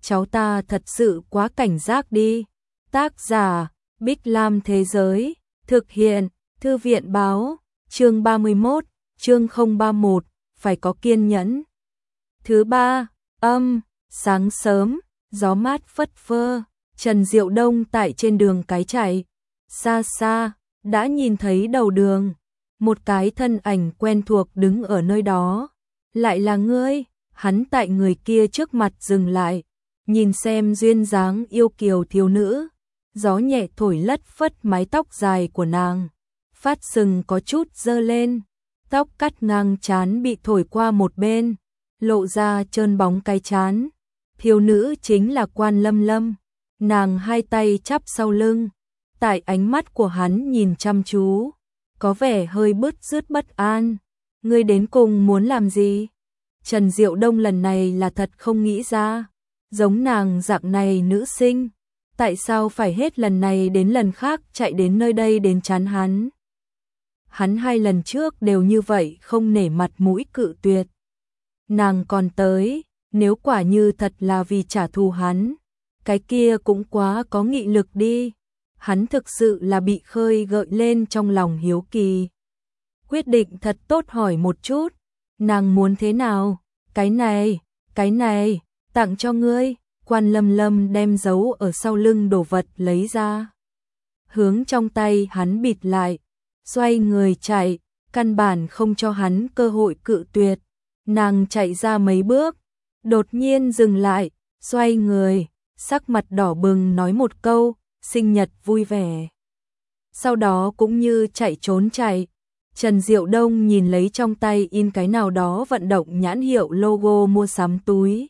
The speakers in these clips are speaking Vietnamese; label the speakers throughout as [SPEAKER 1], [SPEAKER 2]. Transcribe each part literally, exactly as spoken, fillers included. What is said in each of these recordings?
[SPEAKER 1] cháu ta thật sự quá cảnh giác đi. Tác giả, Bích Lam Thế Giới, thực hiện, Thư viện Báo, chương ba mươi mốt, chương không ba mốt, phải có kiên nhẫn. Thứ ba, âm, sáng sớm, gió mát phất phơ, Trần Diệu Đông tại trên đường cái chạy, xa xa, đã nhìn thấy đầu đường, một cái thân ảnh quen thuộc đứng ở nơi đó. Lại là ngươi, hắn tại người kia trước mặt dừng lại, nhìn xem duyên dáng yêu kiều thiếu nữ, gió nhẹ thổi lất phất mái tóc dài của nàng, phát sừng có chút dơ lên, tóc cắt ngang trán bị thổi qua một bên, lộ ra trơn bóng cái trán. Thiếu nữ chính là Quan Lâm Lâm, nàng hai tay chắp sau lưng, tại ánh mắt của hắn nhìn chăm chú, có vẻ hơi bứt rứt bất an. Ngươi đến cùng muốn làm gì? Trần Diệu Đông lần này là thật không nghĩ ra, giống nàng dạng này nữ sinh, tại sao phải hết lần này đến lần khác chạy đến nơi đây đến chán hắn? Hắn hai lần trước đều như vậy không nể mặt mũi cự tuyệt. Nàng còn tới, nếu quả như thật là vì trả thù hắn, cái kia cũng quá có nghị lực đi. Hắn thực sự là bị khơi gợi lên trong lòng hiếu kỳ. Quyết định thật tốt hỏi một chút, nàng muốn thế nào? Cái này, cái này, tặng cho ngươi. Quan Lâm Lâm đem giấu ở sau lưng đồ vật lấy ra, hướng trong tay hắn bịt lại, xoay người chạy, căn bản không cho hắn cơ hội cự tuyệt. Nàng chạy ra mấy bước, đột nhiên dừng lại, xoay người, sắc mặt đỏ bừng nói một câu, sinh nhật vui vẻ. Sau đó cũng như chạy trốn chạy. Trần Diệu Đông nhìn lấy trong tay in cái nào đó vận động nhãn hiệu logo mua sắm túi.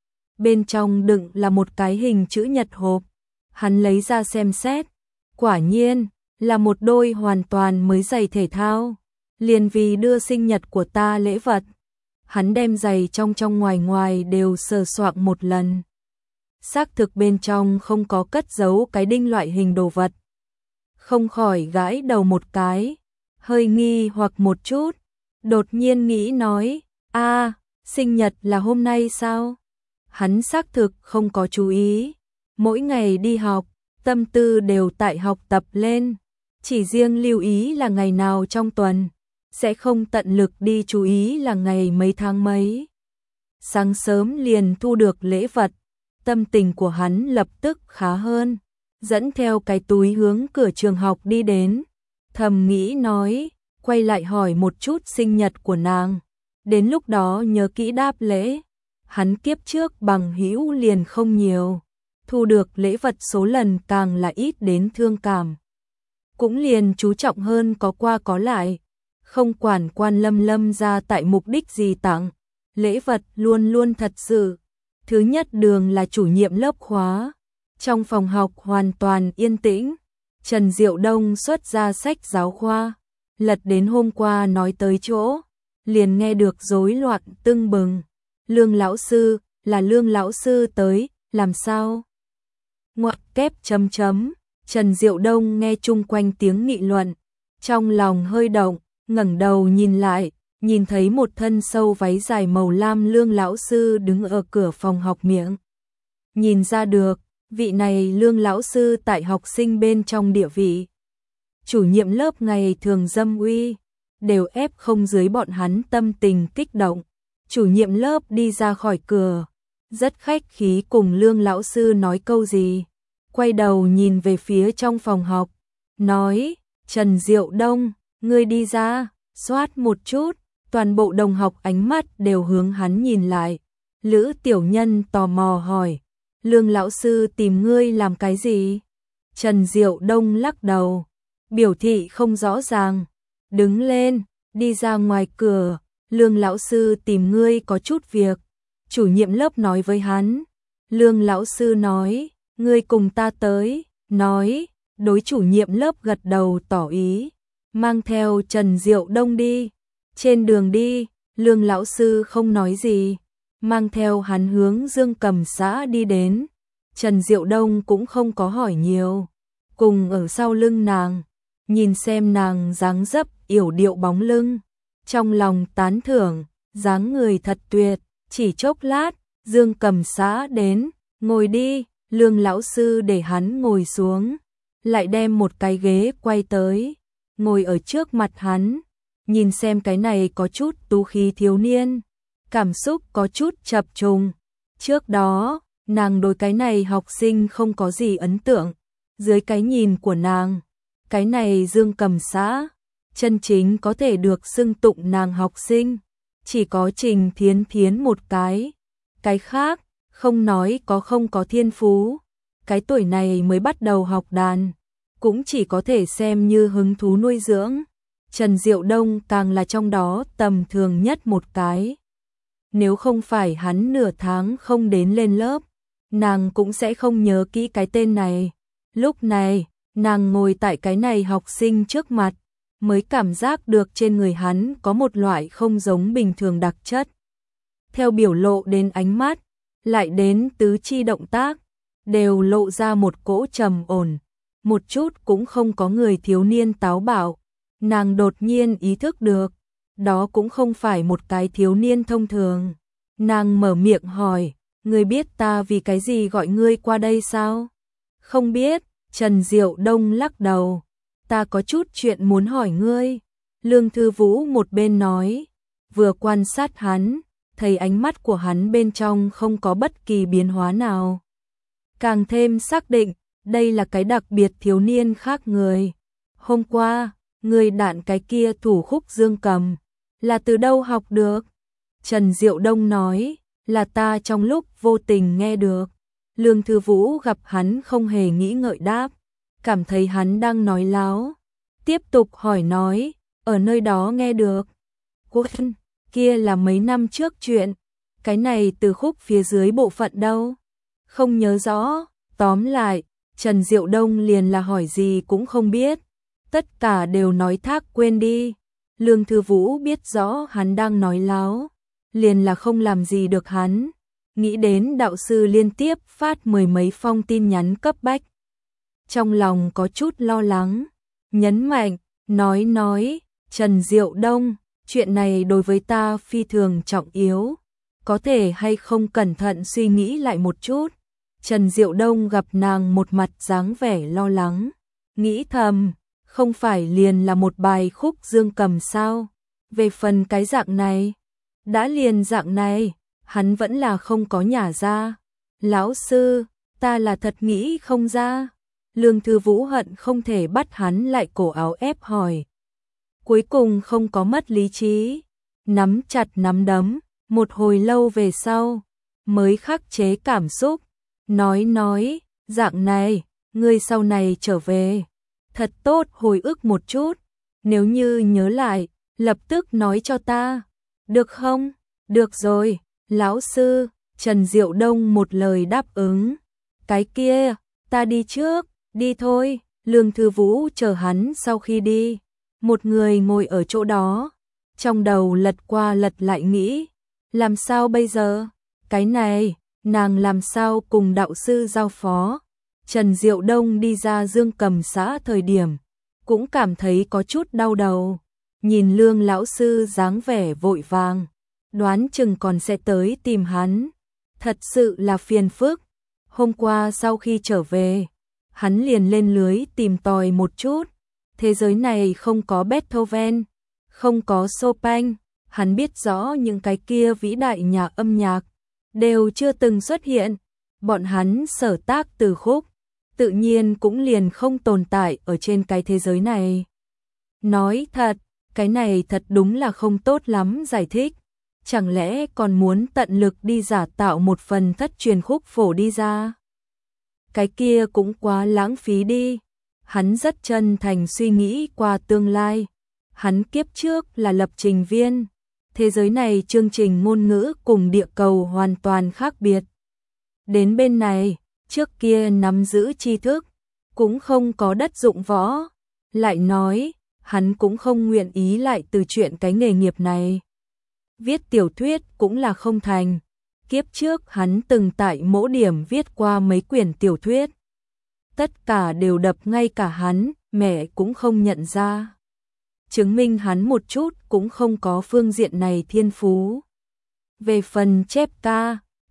[SPEAKER 1] Bên trong đựng là một cái hình chữ nhật hộp. Hắn lấy ra xem xét. Quả nhiên, là một đôi hoàn toàn mới giày thể thao. Liền vì đưa sinh nhật của ta lễ vật. Hắn đem giày trong trong ngoài ngoài đều sờ soạng một lần. Xác thực bên trong không có cất giấu cái đinh loại hình đồ vật. Không khỏi gãi đầu một cái, hơi nghi hoặc một chút, đột nhiên nghĩ nói, a, sinh nhật là hôm nay sao? Hắn xác thực không có chú ý, mỗi ngày đi học, tâm tư đều tại học tập lên, chỉ riêng lưu ý là ngày nào trong tuần, sẽ không tận lực đi chú ý là ngày mấy tháng mấy. Sáng sớm liền thu được lễ vật, tâm tình của hắn lập tức khá hơn, dẫn theo cái túi hướng cửa trường học đi đến, thầm nghĩ nói, quay lại hỏi một chút sinh nhật của nàng, đến lúc đó nhớ kỹ đáp lễ. Hắn kiếp trước bằng hữu liền không nhiều, thu được lễ vật số lần càng là ít đến thương cảm. Cũng liền chú trọng hơn có qua có lại, không quản Quan Lâm Lâm ra tại mục đích gì tặng, lễ vật luôn luôn thật sự. Thứ nhất đường là chủ nhiệm lớp khóa, trong phòng học hoàn toàn yên tĩnh, Trần Diệu Đông xuất ra sách giáo khoa, lật đến hôm qua nói tới chỗ, liền nghe được rối loạn tưng bừng. Lương lão sư, là Lương lão sư tới, làm sao? Ngoặc kép chấm chấm, Trần Diệu Đông nghe chung quanh tiếng nghị luận, trong lòng hơi động, ngẩng đầu nhìn lại, nhìn thấy một thân sâu váy dài màu lam Lương lão sư đứng ở cửa phòng học miệng. Nhìn ra được, vị này Lương lão sư tại học sinh bên trong địa vị. Chủ nhiệm lớp ngày thường dâm uy, đều ép không dưới bọn hắn tâm tình kích động. Chủ nhiệm lớp đi ra khỏi cửa, rất khách khí cùng Lương lão sư nói câu gì, quay đầu nhìn về phía trong phòng học, nói, Trần Diệu Đông, ngươi đi ra, xoát một chút, toàn bộ đồng học ánh mắt đều hướng hắn nhìn lại. Lữ Tiểu Nhân tò mò hỏi, Lương lão sư tìm ngươi làm cái gì? Trần Diệu Đông lắc đầu, biểu thị không rõ ràng, đứng lên, đi ra ngoài cửa. Lương lão sư tìm ngươi có chút việc. Chủ nhiệm lớp nói với hắn. Lương lão sư nói, ngươi cùng ta tới, nói, đối chủ nhiệm lớp gật đầu tỏ ý, mang theo Trần Diệu Đông đi. Trên đường đi, Lương lão sư không nói gì, mang theo hắn hướng Dương Cầm xã đi đến. Trần Diệu Đông cũng không có hỏi nhiều, cùng ở sau lưng nàng, nhìn xem nàng dáng dấp yểu điệu bóng lưng. Trong lòng tán thưởng, dáng người thật tuyệt, chỉ chốc lát, Dương Cầm xã đến, Ngồi đi, Lương lão sư để hắn ngồi xuống, lại đem một cái ghế quay tới, ngồi ở trước mặt hắn, nhìn xem cái này có chút tú khí thiếu niên, cảm xúc có chút chập trùng. Trước đó, nàng đối cái này học sinh không có gì ấn tượng, dưới cái nhìn của nàng, cái này Dương Cầm xã, chân chính có thể được xưng tụng nàng học sinh, chỉ có Trình Thiến Thiến một cái, cái khác, không nói có không có thiên phú, cái tuổi này mới bắt đầu học đàn, cũng chỉ có thể xem như hứng thú nuôi dưỡng. Trần Diệu Đông càng là trong đó tầm thường nhất một cái. Nếu không phải hắn nửa tháng không đến lên lớp, nàng cũng sẽ không nhớ kỹ cái tên này. Lúc này, nàng ngồi tại cái này học sinh trước mặt, mới cảm giác được trên người hắn có một loại không giống bình thường đặc chất. Theo biểu lộ đến ánh mắt, lại đến tứ chi động tác, đều lộ ra một cỗ trầm ổn, một chút cũng không có người thiếu niên táo bạo. Nàng đột nhiên ý thức được, đó cũng không phải một cái thiếu niên thông thường. Nàng mở miệng hỏi, ngươi biết ta vì cái gì gọi ngươi qua đây sao? Không biết, Trần Diệu Đông lắc đầu, ta có chút chuyện muốn hỏi ngươi. Lương Thư Vũ một bên nói, vừa quan sát hắn, thấy ánh mắt của hắn bên trong không có bất kỳ biến hóa nào. Càng thêm xác định, đây là cái đặc biệt thiếu niên khác người. Hôm qua, người đạn cái kia thủ khúc Dương Cầm, là từ đâu học được? Trần Diệu Đông nói, là ta trong lúc vô tình nghe được. Lương Thư Vũ gặp hắn không hề nghĩ ngợi đáp, cảm thấy hắn đang nói láo. Tiếp tục hỏi nói, ở nơi đó nghe được. Quân, kia là mấy năm trước chuyện, cái này từ khúc phía dưới bộ phận đâu? Không nhớ rõ, tóm lại, Trần Diệu Đông liền là hỏi gì cũng không biết. Tất cả đều nói thác quên đi. Lương Thư Vũ biết rõ hắn đang nói láo, liền là không làm gì được hắn. Nghĩ đến đạo sư liên tiếp phát mười mấy phong tin nhắn cấp bách. Trong lòng có chút lo lắng, nhấn mạnh, nói nói, Trần Diệu Đông, chuyện này đối với ta phi thường trọng yếu, có thể hay không cẩn thận suy nghĩ lại một chút. Trần Diệu Đông gặp nàng một mặt dáng vẻ lo lắng, nghĩ thầm, không phải liền là một bài khúc Dương Cầm sao? Về phần cái dạng này, đã liền dạng này, hắn vẫn là không có nhả ra. Lão sư, ta là thật nghĩ không ra. Lương Thư Vũ hận không thể bắt hắn lại cổ áo ép hỏi. Cuối cùng không có mất lý trí, nắm chặt nắm đấm, một hồi lâu về sau, mới khắc chế cảm xúc, nói nói, dạng này, ngươi sau này trở về, thật tốt hồi ức một chút, nếu như nhớ lại, lập tức nói cho ta, được không? Được rồi, lão sư. Trần Diệu Đông một lời đáp ứng. Cái kia, ta đi trước, đi thôi. Lương Thư Vũ chờ hắn sau khi đi, một người ngồi ở chỗ đó, trong đầu lật qua lật lại nghĩ, làm sao bây giờ? Cái này, nàng làm sao cùng đạo sư giao phó? Trần Diệu Đông đi ra Dương Cầm xã thời điểm, cũng cảm thấy có chút đau đầu, nhìn Lương lão sư dáng vẻ vội vàng, đoán chừng còn sẽ tới tìm hắn, thật sự là phiền phức. Hôm qua sau khi trở về, hắn liền lên lưới tìm tòi một chút, thế giới này không có Beethoven, không có Chopin, hắn biết rõ những cái kia vĩ đại nhà âm nhạc đều chưa từng xuất hiện, bọn hắn sở tác từ khúc, tự nhiên cũng liền không tồn tại ở trên cái thế giới này. Nói thật, cái này thật đúng là không tốt lắm giải thích, chẳng lẽ còn muốn tận lực đi giả tạo một phần thất truyền khúc phổ đi ra? Cái kia cũng quá lãng phí đi. Hắn rất chân thành suy nghĩ qua tương lai. Hắn kiếp trước là lập trình viên. Thế giới này chương trình ngôn ngữ cùng địa cầu hoàn toàn khác biệt. Đến bên này, trước kia nắm giữ tri thức, cũng không có đất dụng võ. Lại nói, hắn cũng không nguyện ý lại từ chuyện cái nghề nghiệp này. Viết tiểu thuyết cũng là không thành. Kiếp trước hắn từng tại mỗi điểm viết qua mấy quyển tiểu thuyết. Tất cả đều đập ngay cả hắn, mẹ cũng không nhận ra. Chứng minh hắn một chút cũng không có phương diện này thiên phú. Về phần chép ca,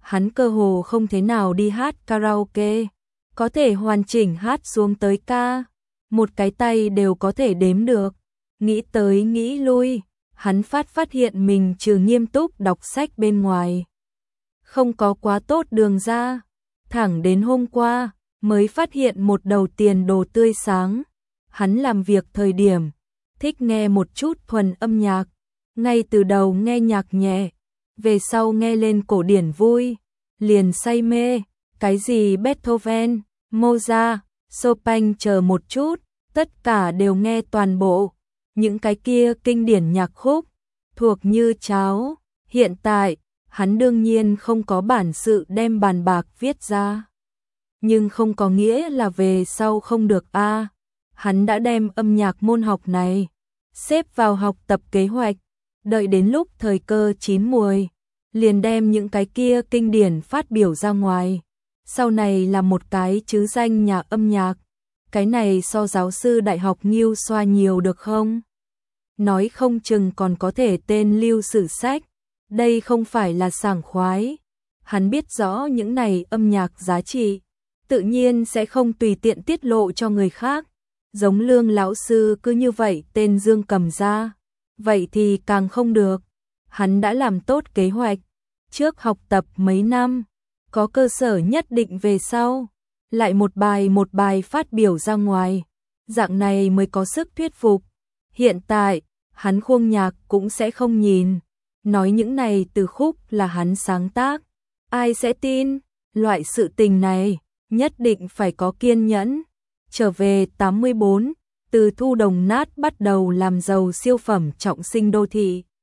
[SPEAKER 1] hắn cơ hồ không thế nào đi hát karaoke, có thể hoàn chỉnh hát xuống tới ca, một cái tay đều có thể đếm được. Nghĩ tới nghĩ lui, hắn phát phát hiện mình trừ nghiêm túc đọc sách bên ngoài, không có quá tốt đường ra. Thẳng đến hôm qua, mới phát hiện một đầu tiền đồ tươi sáng. Hắn làm việc thời điểm, thích nghe một chút thuần âm nhạc, ngay từ đầu nghe nhạc nhẹ, về sau nghe lên cổ điển vui, liền say mê, cái gì Beethoven, Mozart, Chopin chờ một chút, tất cả đều nghe toàn bộ. Những cái kia kinh điển nhạc khúc, thuộc như cháo. Hiện tại, hắn đương nhiên không có bản sự đem bàn bạc viết ra. Nhưng không có nghĩa là về sau không được a. À, hắn đã đem âm nhạc môn học này xếp vào học tập kế hoạch, đợi đến lúc thời cơ chín muồi, liền đem những cái kia kinh điển phát biểu ra ngoài. Sau này là một cái chứ danh nhà âm nhạc, cái này so giáo sư đại học Ngưu Xoa nhiều được không? Nói không chừng còn có thể tên lưu sử sách, đây không phải là sảng khoái. Hắn biết rõ những này âm nhạc giá trị, tự nhiên sẽ không tùy tiện tiết lộ cho người khác. Giống Lương lão sư cứ như vậy tên Dương cầm ra, vậy thì càng không được. Hắn đã làm tốt kế hoạch, trước học tập mấy năm, có cơ sở nhất định về sau, lại một bài một bài phát biểu ra ngoài, dạng này mới có sức thuyết phục. Hiện tại, hắn khuôn nhạc cũng sẽ không nhìn, nói những này từ khúc là hắn sáng tác, ai sẽ tin? Loại sự tình này, nhất định phải có kiên nhẫn. Trở về tám mươi bốn, từ thu đồng nát bắt đầu làm giàu siêu phẩm trọng sinh đô thị.